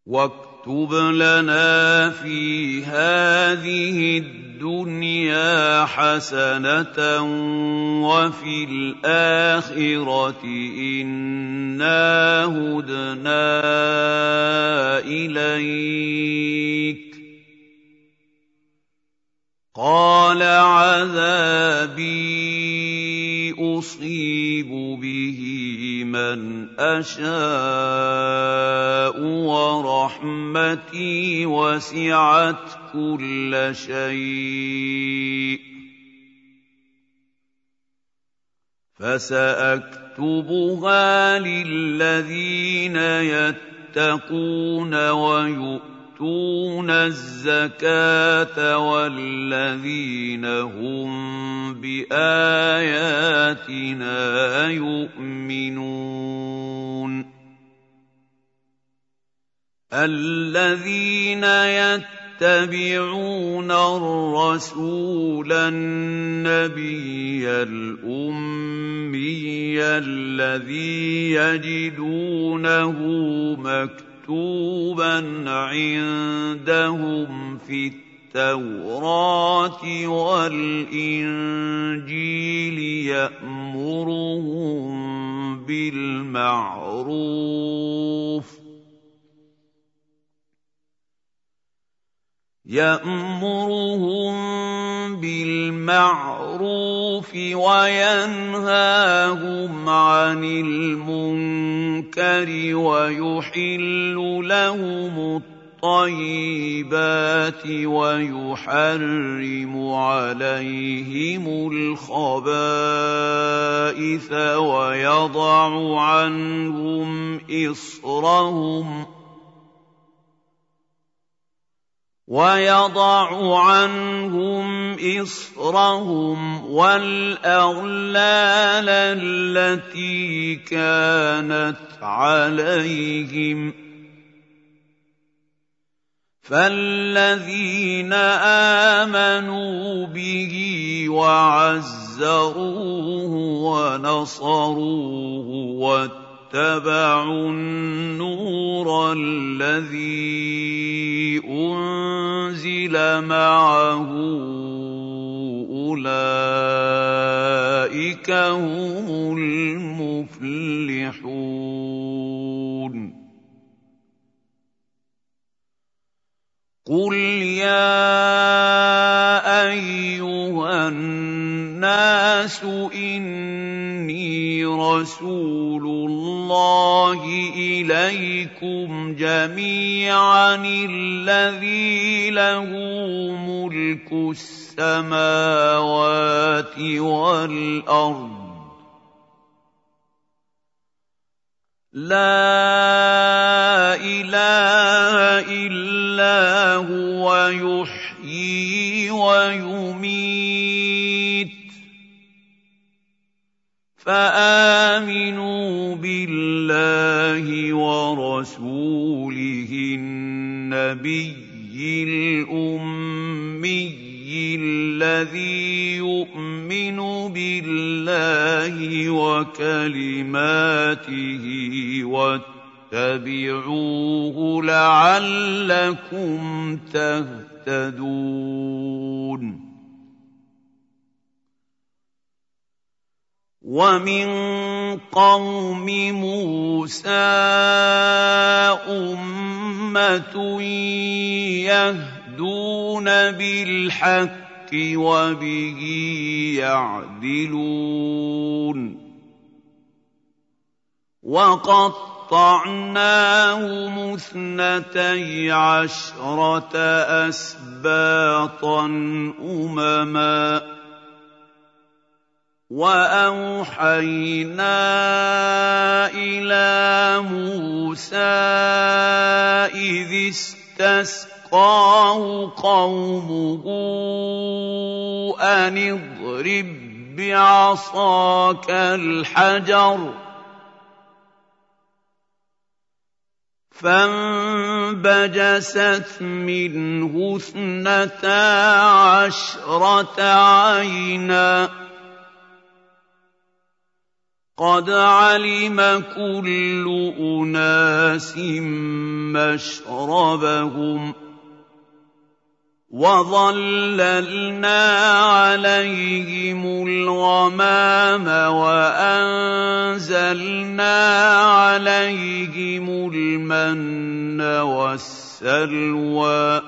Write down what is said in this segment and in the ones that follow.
وَاكْتُبْ لَنَا فِي هَٰذِهِ الدُّنْيَا حَسَنَةً وَفِي الْآخِرَةِ إِنَّا هُدْنَا إِلَيْكَ ۚ قَالَ عَذَابِي أُصِيبُ بِهِ مَنْ أَشَاءُ وَرَحْمَتِي وَسِعَتْ كُلَّ شَيْءٍ ۚ فَسَأَكْتُبُهَا لِلَّذِينَ يَتَّقُونَ وَيُؤْتُونَ الزَّكَاةَ وَالَّذِينَ هُم بِآيَاتِنَا يُؤْمِنُونَ الَّذِينَ يَتَّبِعُونَ الرَّسُولَ النَّبِيَّ الْأُمِّيَّ الَّذِي يَجِدُونَهُ مكتوبا عندهم في التوراة والإنجيل يأمرهم بالمعروف وينهاهم عن المنكر ويحل لهم الطيبات ويحرم عليهم الخبائث ويضع عنهم إصرهم والأغلال التي كانت عليهم ۚ فالذين آمنوا به وعزروه ونصروه واتبعوا النور الذي أنزل معه أولئك هم المفلحون. قُلْ يَا أَيُّهَا النَّاسُ إِنِّي رَسُولُ اللَّهِ إِلَيْكُمْ جَمِيعًا الَّذِي لَهُ مُلْكُ السَّمَاوَاتِ وَالْأَرْضِ لَا إِلَٰهَ إِلَّا هُوَ يُحْيِي وَيُمِيتُ ۖ فَآمِنُوا بِاللَّهِ وَرَسُولِهِ النَّبِيِّ الْأُمِّيِّ الَّذِي يُؤْمِنُ بِاللَّهِ وَكَلِمَاتِهِ واتبعوه لعلكم تهتدون. ومن قوم موسى أمة يهدون بالحق وبه يعدلون. وقطعناهم 12 أسباطا أمما وأوحينا إلى موسى إذ استسقاه قومه أن اضرب بعصاك الحجر فانبجست منه 12 عينا قَدْ عَلِمَ كُلُّ أُنَاسٍ مَّشْرَبَهُمْ ۖ وَظَلَّلْنَا عَلَيْهِمُ الْغَمَامَ وَأَنزَلْنَا عَلَيْهِمُ الْمَنَّ وَالسَّلْوَىٰ ۖ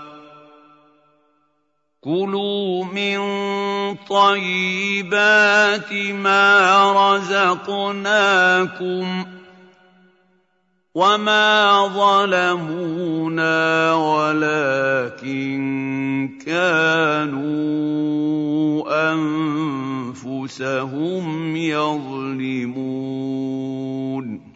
كُلُوا مِن طَيِّبَاتِ مَا رَزَقْنَاكُمْ ۚ وَمَا ظَلَمُونَا وَلَٰكِن كَانُوا أَنفُسَهُمْ يَظْلِمُونَ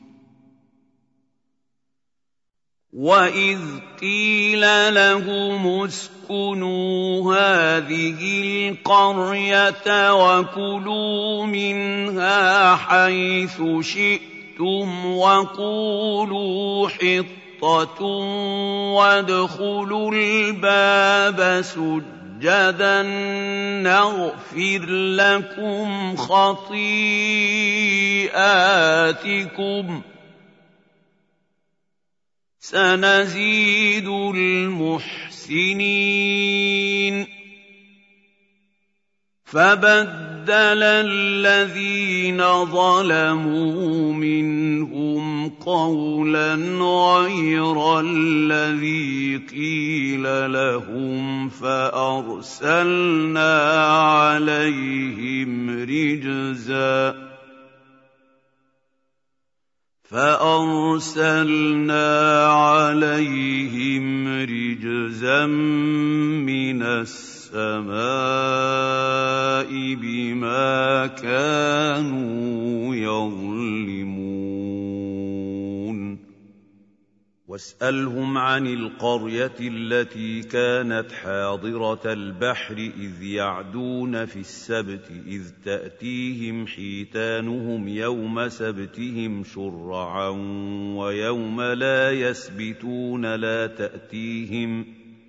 وَإِذْ قِيلَ لَهُمُ اسْكُنُوا هَٰذِهِ الْقَرْيَةَ وَكُلُوا مِنْهَا حَيْثُ شِئْتُمْ وَقُولُوا حِطَّةٌ وَادْخُلُوا الْبَابَ سُجَّدًا نَّغْفِرْ لَكُمْ خَطِيئَاتِكُمْ ۚ سَنَزِيدُ الْمُحْسِنِينَ فَبَدَّلَ الَّذِينَ ظَلَمُوا مِنْهُمْ قَوْلًا غَيْرَ الَّذِي قِيلَ لَهُمْ فَأَرْسَلْنَا عَلَيْهِمْ رِجْزًا مِّنَ السَّمَاءِ بِمَا كَانُوا يَظْلِمُونَ وَاسْأَلْهُمْ عَنِ الْقَرْيَةِ الَّتِي كَانَتْ حَاضِرَةَ الْبَحْرِ إِذْ يَعْدُونَ فِي السَّبْتِ إِذْ تَأْتِيهِمْ حِيتَانُهُمْ يَوْمَ سَبْتِهِمْ شُرَّعًا وَيَوْمَ لَا يَسْبِتُونَ لَا تَأْتِيهِمْ ۚ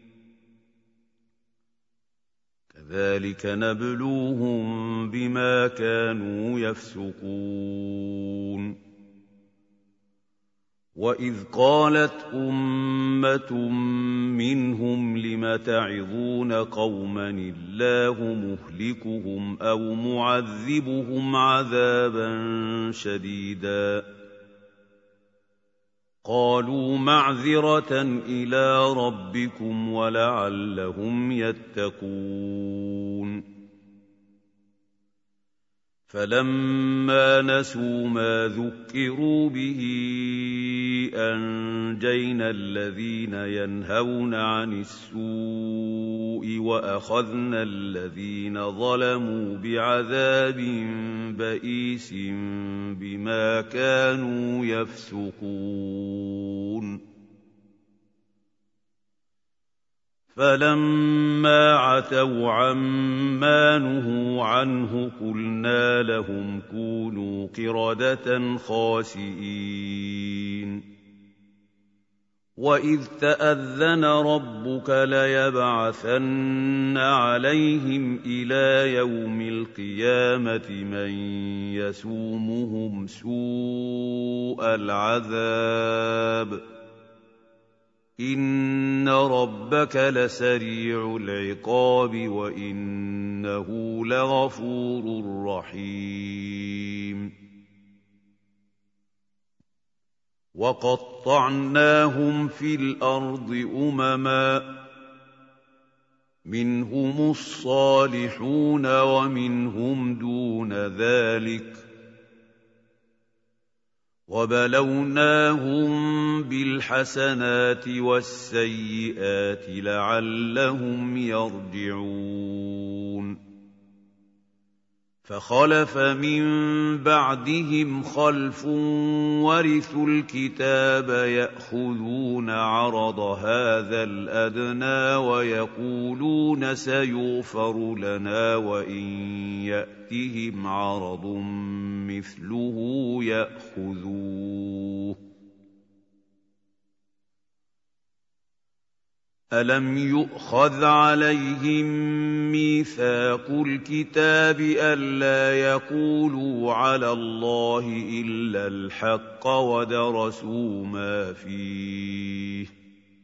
كَذَٰلِكَ نَبْلُوهُم بِمَا كَانُوا يَفْسُقُونَ وَإِذْ قَالَتْ أُمَّةٌ مِّنْهُمْ لِمَ تَعِظُونَ قَوْمًا اللَّهُ مُهْلِكُهُمْ أَوْ مُعَذِّبُهُمْ عَذَابًا شَدِيدًا قَالُوا مَعْذِرَةً إِلَىٰ رَبِّكُمْ وَلَعَلَّهُمْ يَتَّقُونَ فَلَمَّا نَسُوا مَا ذُكِّرُوا بِهِ أَنجَيْنَا الَّذِينَ يَنْهَوْنَ عَنِ السُّوءِ وَأَخَذْنَا الَّذِينَ ظَلَمُوا بِعَذَابٍ بَئِيسٍ بِمَا كَانُوا يَفْسُقُونَ فَلَمَّا عَتَوْا عَمَّا نُهُوا عَنْهُ قُلْنَا لَهُمْ كُونُوا قِرَدَةً خَاسِئِينَ وَإِذْ تَأَذَّنَ رَبُّكَ لَيَبْعَثَنَّ عَلَيْهِمْ إِلَىٰ يَوْمِ الْقِيَامَةِ مَن يَسُومُهُمْ سُوءَ الْعَذَابِ إِنَّ رَبَّكَ لَسَرِيعُ الْعِقَابِ وَإِنَّهُ لَغَفُورٌ رَّحِيمٌ وَقَطَّعْنَاهُمْ فِي الْأَرْضِ أُمَمًا مِّنْهُمُ الصَّالِحُونَ وَمِنْهُمْ دُونَ ذَٰلِكَ وَبَلَوْنَاهُم بِالْحَسَنَاتِ وَالسَّيِّئَاتِ لَعَلَّهُمْ يَرْجِعُونَ فَخَلَفَ مِن بَعْدِهِمْ خَلْفٌ وَرِثُوا الْكِتَابَ يَأْخُذُونَ عَرَضَ هَٰذَا الْأَدْنَىٰ وَيَقُولُونَ سَيُغْفَرُ لَنَا وَإِن يَأْتِهِمْ عَرَضٌ مِّثْلُهُ يَأْخُذُوهُ ۚ أَلَمْ يُؤْخَذْ عَلَيْهِم مِّيثَاقُ الْكِتَابِ أَلَّا يَقُولُوا عَلَى اللَّهِ إِلَّا الْحَقَّ وَدَرَسُوا مَا فِيهِ ۗ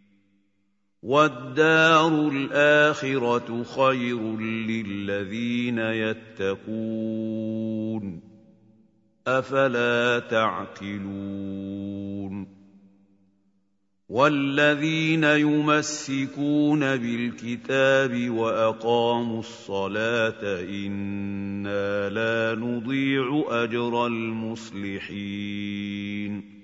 وَالدَّارُ الْآخِرَةُ خَيْرٌ لِّلَّذِينَ يَتَّقُونَ ۗ أَفَلَا تَعْقِلُونَ وَالَّذِينَ يُمَسِّكُونَ بِالْكِتَابِ وَأَقَامُوا الصَّلَاةَ إِنَّا لَا نُضِيعُ أَجْرَ الْمُصْلِحِينَ